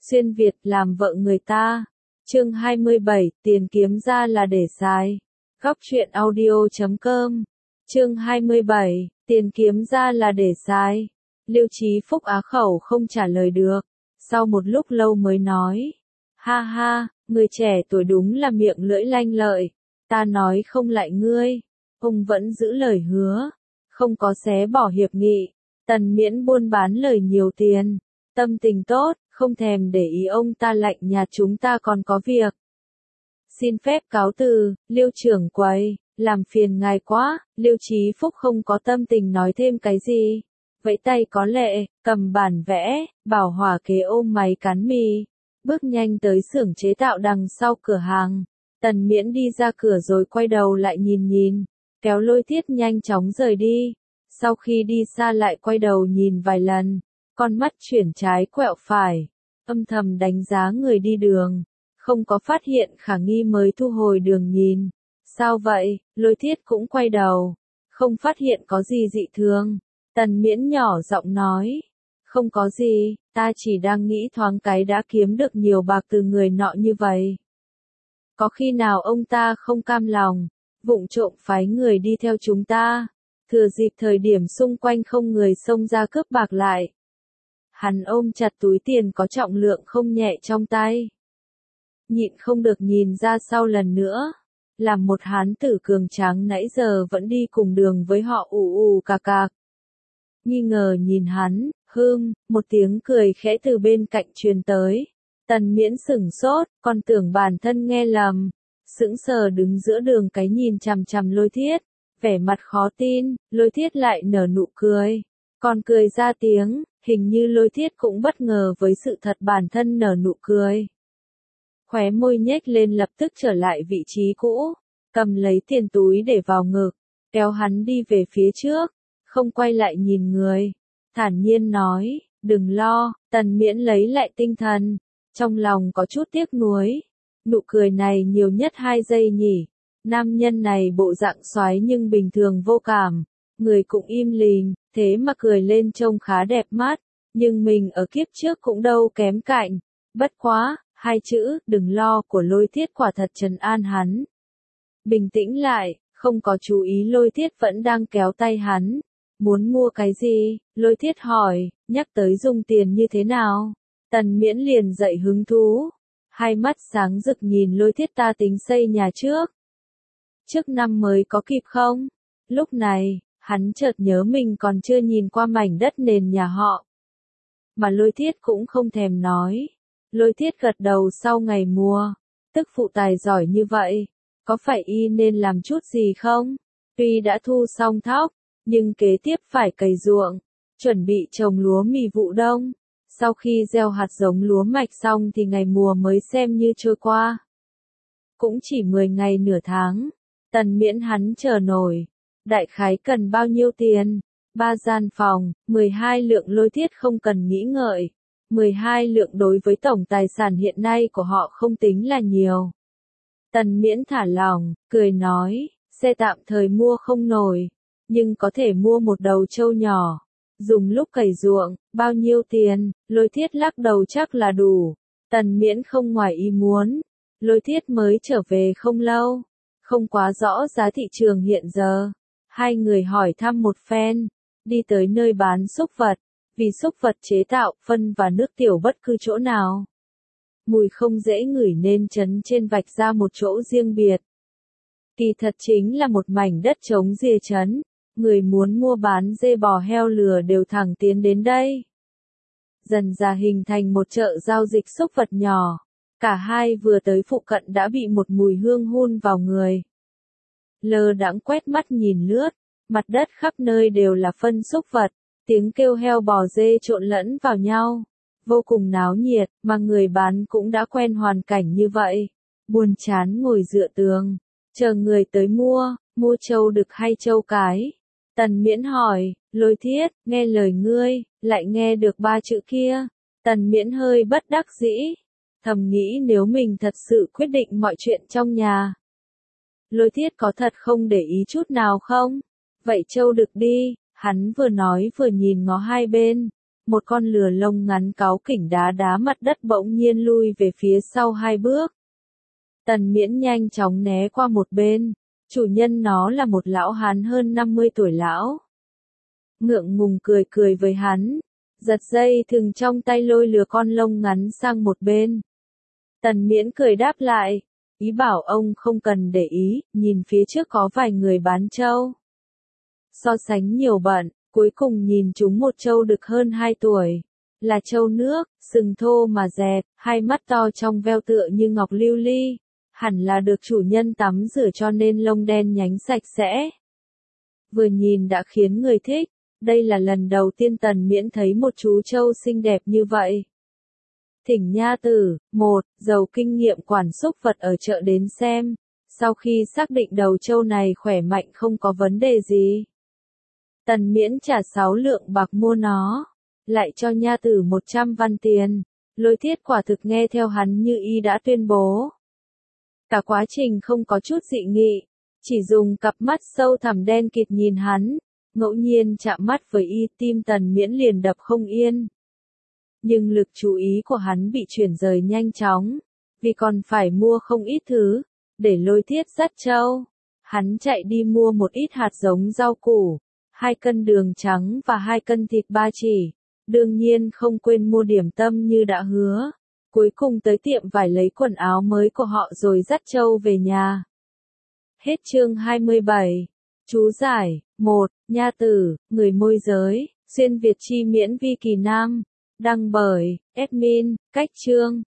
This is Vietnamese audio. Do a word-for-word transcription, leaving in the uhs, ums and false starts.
xuyên Việt làm vợ người ta. Chương hai mươi bảy, tiền kiếm ra là để xài. Góc truyện audio chấm com. Chương hai mươi bảy, tiền kiếm ra là để xài. Liêu Chí Phúc á khẩu không trả lời được, sau một lúc lâu mới nói, ha ha, người trẻ tuổi đúng là miệng lưỡi lanh lợi, ta nói không lại ngươi. Ông vẫn giữ lời hứa, không có xé bỏ hiệp nghị, Tần Miễn buôn bán lời nhiều tiền, tâm tình tốt, không thèm để ý ông ta lạnh nhạt chúng ta còn có việc. Xin phép cáo từ, Liêu trưởng quầy, làm phiền ngài quá. Liêu Chí Phúc không có tâm tình nói thêm cái gì, vẫy tay có lệ, cầm bản vẽ, bảo hỏa kế ôm máy cán mì, bước nhanh tới xưởng chế tạo đằng sau cửa hàng. Tần Miễn đi ra cửa rồi quay đầu lại nhìn nhìn, kéo Lôi Thiết nhanh chóng rời đi. Sau khi đi xa lại quay đầu nhìn vài lần, con mắt chuyển trái quẹo phải, âm thầm đánh giá người đi đường, không có phát hiện khả nghi mới thu hồi đường nhìn. Sao vậy? Lôi Thiết cũng quay đầu, không phát hiện có gì dị thường. Tần Miễn nhỏ giọng nói, không có gì, ta chỉ đang nghĩ thoáng cái đã kiếm được nhiều bạc từ người nọ như vậy. Có khi nào ông ta không cam lòng, vụng trộm phái người đi theo chúng ta, thừa dịp thời điểm xung quanh không người xông ra cướp bạc lại. Hắn ôm chặt túi tiền có trọng lượng không nhẹ trong tay, nhịn không được nhìn ra sau lần nữa, làm một hán tử cường tráng nãy giờ vẫn đi cùng đường với họ ù ù cà cạc. Nghi ngờ nhìn hắn, hưm, một tiếng cười khẽ từ bên cạnh truyền tới. Tần Miễn sửng sốt, còn tưởng bản thân nghe lầm, sững sờ đứng giữa đường cái nhìn chằm chằm Lôi Thiết, vẻ mặt khó tin. Lôi Thiết lại nở nụ cười, còn cười ra tiếng, hình như Lôi Thiết cũng bất ngờ với sự thật bản thân nở nụ cười. Khóe môi nhếch lên lập tức trở lại vị trí cũ, cầm lấy tiền túi để vào ngực, kéo hắn đi về phía trước, không quay lại nhìn người, thản nhiên nói, đừng lo. Tần Miễn lấy lại tinh thần, trong lòng có chút tiếc nuối, nụ cười này nhiều nhất hai giây nhỉ. Nam nhân này bộ dạng xoái nhưng bình thường vô cảm, người cũng im lìm, thế mà cười lên trông khá đẹp mắt, nhưng mình ở kiếp trước cũng đâu kém cạnh. Bất quá, hai chữ, đừng lo của Lôi Thiết quả thật trấn an hắn. Bình tĩnh lại, không có chú ý Lôi Thiết vẫn đang kéo tay hắn. Muốn mua cái gì? Lôi Thiết hỏi, nhắc tới dùng tiền như thế nào? Tần Miễn liền dậy hứng thú, hai mắt sáng rực nhìn Lôi Thiết, ta tính xây nhà trước. Trước năm mới có kịp không? Lúc này, hắn chợt nhớ mình còn chưa nhìn qua mảnh đất nền nhà họ. Mà Lôi Thiết cũng không thèm nói. Lôi Thiết gật đầu, sau ngày mua, tức phụ tài giỏi như vậy, có phải y nên làm chút gì không? Tuy đã thu xong thóc, nhưng kế tiếp phải cày ruộng, chuẩn bị trồng lúa mì vụ đông. Sau khi gieo hạt giống lúa mạch xong thì ngày mùa mới xem như trôi qua. Cũng chỉ mười ngày nửa tháng, Tần Miễn hắn chờ nổi. Đại khái cần bao nhiêu tiền? Ba gian phòng, mười hai lượng. Lôi Thiết không cần nghĩ ngợi. mười hai lượng đối với tổng tài sản hiện nay của họ không tính là nhiều. Tần Miễn thả lỏng, cười nói, xe tạm thời mua không nổi, nhưng có thể mua một đầu trâu nhỏ, dùng lúc cày ruộng. Bao nhiêu tiền? Lôi Thiết lắc đầu, chắc là đủ. Tần Miễn không ngoài ý muốn, Lôi Thiết mới trở về không lâu, không quá rõ giá thị trường hiện giờ. Hai người hỏi thăm một phen, đi tới nơi bán súc vật. Vì súc vật chế tạo, phân và nước tiểu bất cứ chỗ nào, mùi không dễ ngửi nên trấn trên vạch ra một chỗ riêng biệt. Kỳ thật chính là một mảnh đất trống rìa trấn, người muốn mua bán dê bò heo lừa đều thẳng tiến đến đây. Dần dà hình thành một chợ giao dịch súc vật nhỏ, cả hai vừa tới phụ cận đã bị một mùi hương hun vào người. Lơ đãng quét mắt nhìn lướt, mặt đất khắp nơi đều là phân súc vật. Tiếng kêu heo bò dê trộn lẫn vào nhau, vô cùng náo nhiệt, mà người bán cũng đã quen hoàn cảnh như vậy. Buồn chán ngồi dựa tường, chờ người tới mua. Mua trâu đực hay trâu cái? Tần Miễn hỏi. Lôi Thiết, nghe lời ngươi, lại nghe được ba chữ kia. Tần Miễn hơi bất đắc dĩ, thầm nghĩ nếu mình thật sự quyết định mọi chuyện trong nhà, Lôi Thiết có thật không để ý chút nào không? Vậy trâu đực đi. Hắn vừa nói vừa nhìn ngó hai bên, một con lừa lông ngắn cáu kỉnh đá đá mặt đất bỗng nhiên lui về phía sau hai bước. Tần Miễn nhanh chóng né qua một bên, chủ nhân nó là một lão hán hơn năm mươi tuổi lão. Ngượng ngùng cười cười với hắn, giật dây thừng trong tay lôi lừa con lông ngắn sang một bên. Tần Miễn cười đáp lại, ý bảo ông không cần để ý, nhìn phía trước có vài người bán trâu. So sánh nhiều bận, cuối cùng nhìn chúng một trâu đực hơn hai tuổi. Là trâu nước, sừng thô mà dẹt, hai mắt to trong veo tựa như ngọc lưu ly. Hẳn là được chủ nhân tắm rửa cho nên lông đen nhánh sạch sẽ. Vừa nhìn đã khiến người thích, đây là lần đầu tiên Tần Miễn thấy một chú trâu xinh đẹp như vậy. Thỉnh nha tử, một, giàu kinh nghiệm quản súc vật ở chợ đến xem, sau khi xác định đầu trâu này khỏe mạnh không có vấn đề gì. Tần Miễn trả sáu lượng bạc mua nó, lại cho nha tử một trăm văn tiền, Lôi Thiết quả thực nghe theo hắn như y đã tuyên bố. Cả quá trình không có chút dị nghị, chỉ dùng cặp mắt sâu thẳm đen kịt nhìn hắn, ngẫu nhiên chạm mắt với y, tim Tần Miễn liền đập không yên. Nhưng lực chú ý của hắn bị chuyển rời nhanh chóng, vì còn phải mua không ít thứ, để Lôi Thiết dắt trâu. Hắn chạy đi mua một ít hạt giống rau củ, hai cân đường trắng và hai cân thịt ba chỉ, đương nhiên không quên mua điểm tâm như đã hứa. Cuối cùng tới tiệm vải lấy quần áo mới của họ rồi dắt trâu về nhà. Hết chương hai mươi bảy. Chú giải, một. Nha tử, người môi giới, xuyên Việt chi miễn vi kỳ nam. Đăng bởi, admin, cách chương.